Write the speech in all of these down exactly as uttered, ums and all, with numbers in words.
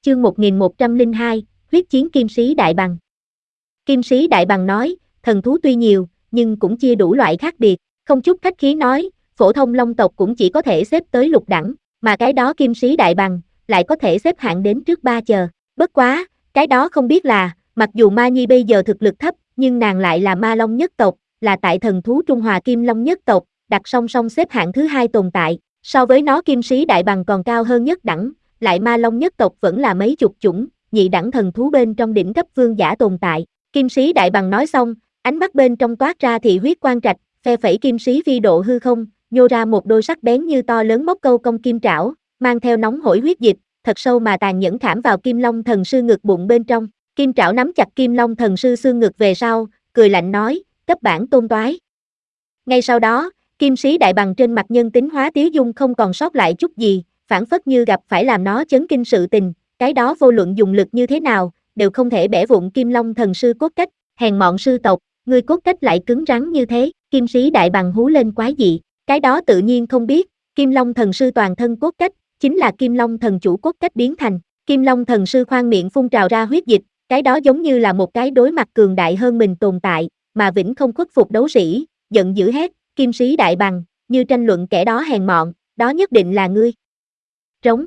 chương một nghìn một trăm lẻ hai, huyết chiến kim sĩ đại bằng. Kim sĩ đại bằng nói, thần thú tuy nhiều, nhưng cũng chia đủ loại khác biệt, không chút khách khí nói, phổ thông long tộc cũng chỉ có thể xếp tới lục đẳng, mà cái đó kim sĩ đại bằng, lại có thể xếp hạng đến trước ba chờ. Bất quá, cái đó không biết là, mặc dù Ma Nhi bây giờ thực lực thấp, nhưng nàng lại là ma long nhất tộc, là tại thần thú Trung Hòa Kim Long nhất tộc, đặt song song xếp hạng thứ hai tồn tại, so với nó kim sĩ đại bằng còn cao hơn nhất đẳng, lại ma long nhất tộc vẫn là mấy chục chủng, nhị đẳng thần thú bên trong đỉnh cấp vương giả tồn tại. Kim sĩ đại bằng nói xong, ánh mắt bên trong toát ra thị huyết quang trạch, phe phẩy kim sĩ phi độ hư không, nhô ra một đôi sắc bén như to lớn móc câu cong kim trảo, mang theo nóng hổi huyết dịch, thật sâu mà tàn nhẫn khảm vào Kim Long thần sư ngực bụng bên trong. Kim trảo nắm chặt Kim Long thần sư xương ngực về sau, cười lạnh nói, cấp bản tôn toái. Ngay sau đó, kim sĩ đại bằng trên mặt nhân tính hóa tiếu dung không còn sót lại chút gì, phản phất như gặp phải làm nó chấn kinh sự tình, cái đó vô luận dùng lực như thế nào, đều không thể bẻ vụn Kim Long thần sư cốt cách, hèn mọn sư tộc, ngươi cốt cách lại cứng rắn như thế, kim sĩ đại bằng hú lên quái dị, cái đó tự nhiên không biết, Kim Long thần sư toàn thân cốt cách, chính là Kim Long thần chủ cốt cách biến thành, Kim Long thần sư khoan miệng phun trào ra huyết dịch, cái đó giống như là một cái đối mặt cường đại hơn mình tồn tại, mà vĩnh không khuất phục đấu sĩ, giận dữ hét, kim sĩ đại bằng, như tranh luận kẻ đó hèn mọn, đó nhất định là ngươi. Trống.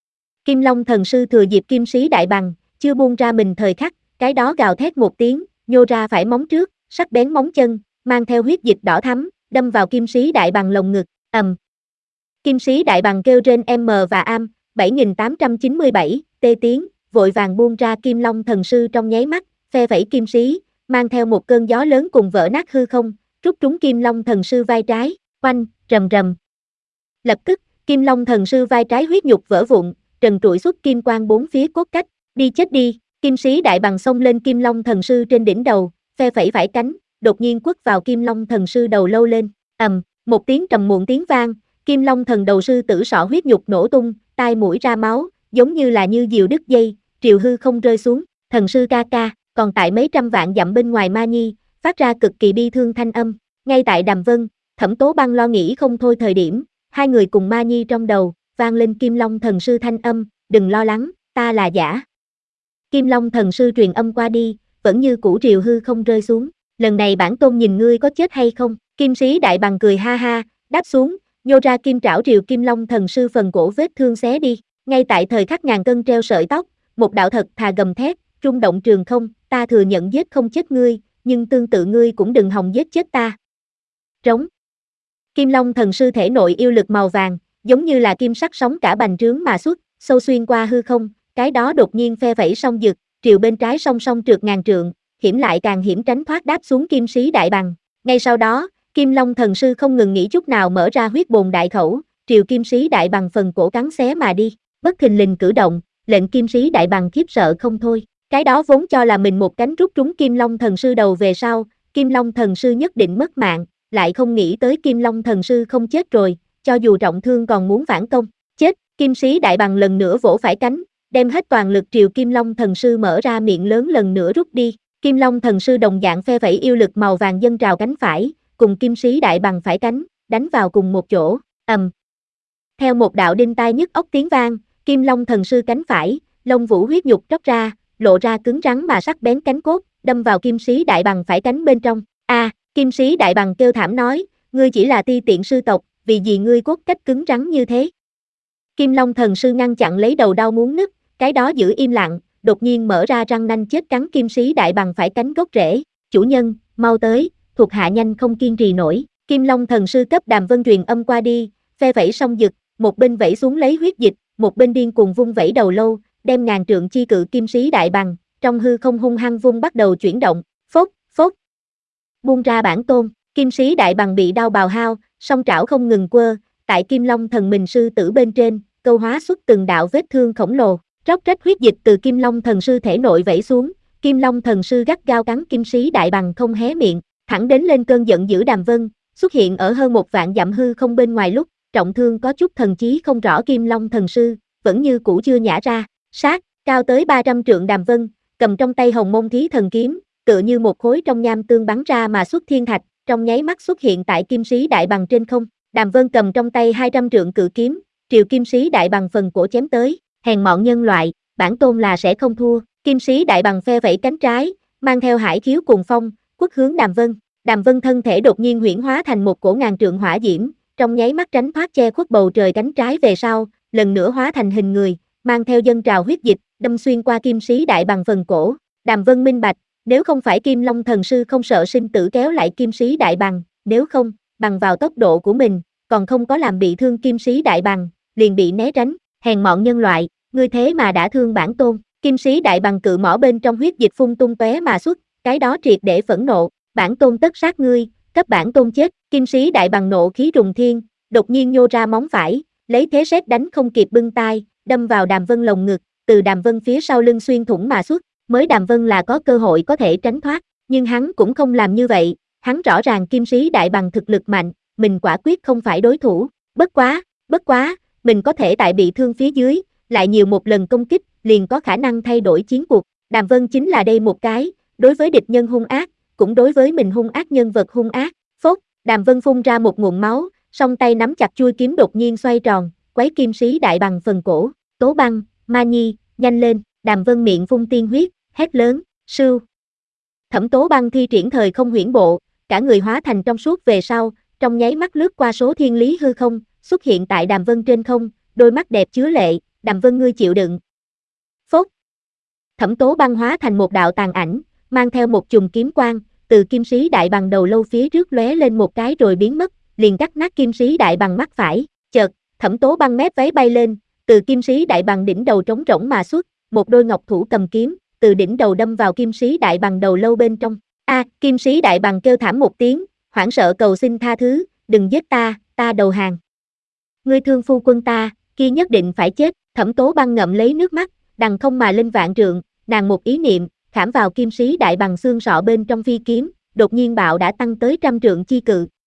Kim Long thần sư thừa dịp kim sĩ đại bằng, chưa buông ra mình thời khắc, cái đó gào thét một tiếng, nhô ra phải móng trước, sắc bén móng chân, mang theo huyết dịch đỏ thắm, đâm vào kim sĩ đại bằng lồng ngực, ầm. Kim sĩ đại bằng kêu trên M và am, bảy nghìn tám trăm chín mươi bảy, tê tiếng, vội vàng buông ra Kim Long thần sư trong nháy mắt, phe phẩy kim sĩ, mang theo một cơn gió lớn cùng vỡ nát hư không, rút trúng Kim Long thần sư vai trái, oanh, rầm rầm. Lập tức, Kim Long thần sư vai trái huyết nhục vỡ vụn, trần trụi xuất kim quang bốn phía cốt cách, đi chết đi, kim sĩ đại bằng xông lên Kim Long thần sư trên đỉnh đầu, phe phẩy vải cánh, đột nhiên quất vào Kim Long thần sư đầu lâu lên, ầm, một tiếng trầm muộn tiếng vang, Kim Long thần đầu sư tử sọ huyết nhục nổ tung, tai mũi ra máu, giống như là như diều đứt dây, triều hư không rơi xuống, thần sư ca ca, còn tại mấy trăm vạn dặm bên ngoài Ma Nhi, phát ra cực kỳ bi thương thanh âm, ngay tại Đàm Vân, Thẩm Tố Băng lo nghĩ không thôi thời điểm, hai người cùng Ma Nhi trong đầu, vang lên Kim Long thần sư thanh âm, đừng lo lắng, ta là giả. Kim Long thần sư truyền âm qua đi, vẫn như cũ triều hư không rơi xuống, lần này bản tôn nhìn ngươi có chết hay không, kim sĩ đại bằng cười ha ha, đáp xuống, nhô ra kim trảo triều Kim Long thần sư phần cổ vết thương xé đi, ngay tại thời khắc ngàn cân treo sợi tóc, một đạo thật thà gầm thét, rung động trường không, ta thừa nhận giết không chết ngươi, nhưng tương tự ngươi cũng đừng hòng giết chết ta. Trống. Kim Long thần sư thể nội yêu lực màu vàng, giống như là kim sắc sóng cả bành trướng mà xuất, sâu xuyên qua hư không, cái đó đột nhiên phe vẫy song dực, triều bên trái song song trượt ngàn trượng, hiểm lại càng hiểm tránh thoát đáp xuống kim sĩ đại bằng. Ngay sau đó, Kim Long thần sư không ngừng nghỉ chút nào mở ra huyết bồn đại khẩu, triều kim sĩ đại bằng phần cổ cắn xé mà đi, bất thình lình cử động, lệnh kim sĩ đại bằng khiếp sợ không thôi. Cái đó vốn cho là mình một cánh rút trúng Kim Long thần sư đầu về sau, Kim Long thần sư nhất định mất mạng, lại không nghĩ tới Kim Long thần sư không chết rồi, cho dù trọng thương còn muốn phản công, chết, kim sĩ đại bằng lần nữa vỗ phải cánh, đem hết toàn lực triều Kim Long thần sư mở ra miệng lớn lần nữa rút đi, Kim Long thần sư đồng dạng phe vẫy yêu lực màu vàng dâng trào cánh phải, cùng kim sĩ đại bằng phải cánh, đánh vào cùng một chỗ, ầm. Theo một đạo đinh tai nhức óc tiếng vang, Kim Long thần sư cánh phải, lông vũ huyết nhục tróc ra, lộ ra cứng rắn mà sắc bén cánh cốt, đâm vào kim sĩ đại bằng phải cánh bên trong. A, à, kim sĩ đại bằng kêu thảm nói, ngươi chỉ là ti tiện sư tộc, vì gì ngươi cốt cách cứng rắn như thế? Kim Long thần sư ngăn chặn lấy đầu đau muốn nứt, cái đó giữ im lặng, đột nhiên mở ra răng nanh chết cắn kim sĩ đại bằng phải cánh gốc rễ. Chủ nhân, mau tới, thuộc hạ nhanh không kiên trì nổi. Kim Long thần sư cấp Đàm Vân truyền âm qua đi, phe vẫy song dực, một bên vẫy xuống lấy huyết dịch, một bên điên cuồng vung vẫy đầu lâu, đem ngàn trượng chi cự kim sĩ đại bằng, trong hư không hung hăng vung bắt đầu chuyển động, phốt, phốt. Buông ra bản tôn, kim sĩ đại bằng bị đau bào hao, song trảo không ngừng quơ, tại Kim Long thần mình sư tử bên trên, câu hóa xuất từng đạo vết thương khổng lồ, róc rách huyết dịch từ Kim Long thần sư thể nội vẩy xuống, Kim Long thần sư gắt gao cắn kim sĩ đại bằng không hé miệng, thẳng đến lên cơn giận dữ Đàm Vân, xuất hiện ở hơn một vạn dặm hư không bên ngoài lúc, trọng thương có chút thần trí không rõ Kim Long thần sư, vẫn như cũ chưa nhả ra, sát, cao tới ba trăm trượng Đàm Vân, cầm trong tay Hồng Môn Thí Thần Kiếm, tựa như một khối trong nham tương bắn ra mà xuất thiên thạch, trong nháy mắt xuất hiện tại kim sĩ đại bằng trên không, Đàm Vân cầm trong tay hai trăm trượng cự kiếm, triều kim sĩ đại bằng phần cổ chém tới, hèn mọn nhân loại, bản tôn là sẽ không thua. Kim sĩ đại bằng phe vẫy cánh trái, mang theo hải khiếu cùng phong, quất hướng Đàm Vân. Đàm Vân thân thể đột nhiên huyễn hóa thành một cổ ngàn trượng hỏa diễm, trong nháy mắt tránh thoát che khuất bầu trời cánh trái về sau, lần nữa hóa thành hình người, mang theo dâng trào huyết dịch, đâm xuyên qua kim sĩ đại bằng phần cổ. Đàm Vân minh bạch, nếu không phải Kim Long thần sư không sợ sinh tử kéo lại kim sĩ đại bằng, nếu không, bằng vào tốc độ của mình, còn không có làm bị thương kim sĩ đại bằng, liền bị né tránh. Hèn mọn nhân loại, ngươi thế mà đã thương bản tôn. Kim sĩ đại bằng cự mỏ bên trong huyết dịch phun tung tóe mà xuất, cái đó triệt để phẫn nộ, bản tôn tất sát ngươi, cấp bản tôn chết. Kim sĩ đại bằng nộ khí rùng thiên, đột nhiên nhô ra móng phải, lấy thế sét đánh không kịp bưng tai, đâm vào Đàm Vân lồng ngực, từ Đàm Vân phía sau lưng xuyên thủng mà xuất. Mới Đàm Vân là có cơ hội có thể tránh thoát, nhưng hắn cũng không làm như vậy, hắn rõ ràng kim sĩ đại bằng thực lực mạnh, mình quả quyết không phải đối thủ. Bất quá, bất quá, mình có thể tại bị thương phía dưới, lại nhiều một lần công kích, liền có khả năng thay đổi chiến cuộc. Đàm Vân chính là đây một cái, đối với địch nhân hung ác, cũng đối với mình hung ác nhân vật hung ác. Phốt, Đàm Vân phun ra một ngụm máu, song tay nắm chặt chuôi kiếm đột nhiên xoay tròn, quấy kim sĩ đại bằng phần cổ. Tố Băng, Ma Nhi, nhanh lên. Đàm Vân miệng phun tiên huyết, hét lớn, sưu. Thẩm Tố Băng thi triển thời không huyễn bộ, cả người hóa thành trong suốt về sau, trong nháy mắt lướt qua số thiên lý hư không, xuất hiện tại Đàm Vân trên không, đôi mắt đẹp chứa lệ, Đàm Vân ngươi chịu đựng. Phốt. Thẩm Tố Băng hóa thành một đạo tàn ảnh, mang theo một chùm kiếm quang, từ kim sĩ đại bằng đầu lâu phía trước lóe lên một cái rồi biến mất, liền cắt nát kim sĩ đại bằng mắt phải. Chợt, Thẩm Tố Băng mép váy bay lên, từ kim sĩ đại bằng đỉnh đầu trống rỗng mà xuất, một đôi ngọc thủ cầm kiếm, từ đỉnh đầu đâm vào kim sĩ đại bằng đầu lâu bên trong. A, à, kim sĩ đại bằng kêu thảm một tiếng, hoảng sợ cầu xin tha thứ, đừng giết ta, ta đầu hàng. Ngươi thương phu quân ta, kia nhất định phải chết. Thẩm Tố Băng ngậm lấy nước mắt, đằng không mà lên vạn trượng, nàng một ý niệm, khảm vào kim sĩ đại bằng xương sọ bên trong phi kiếm, đột nhiên bạo đã tăng tới trăm trượng chi cự,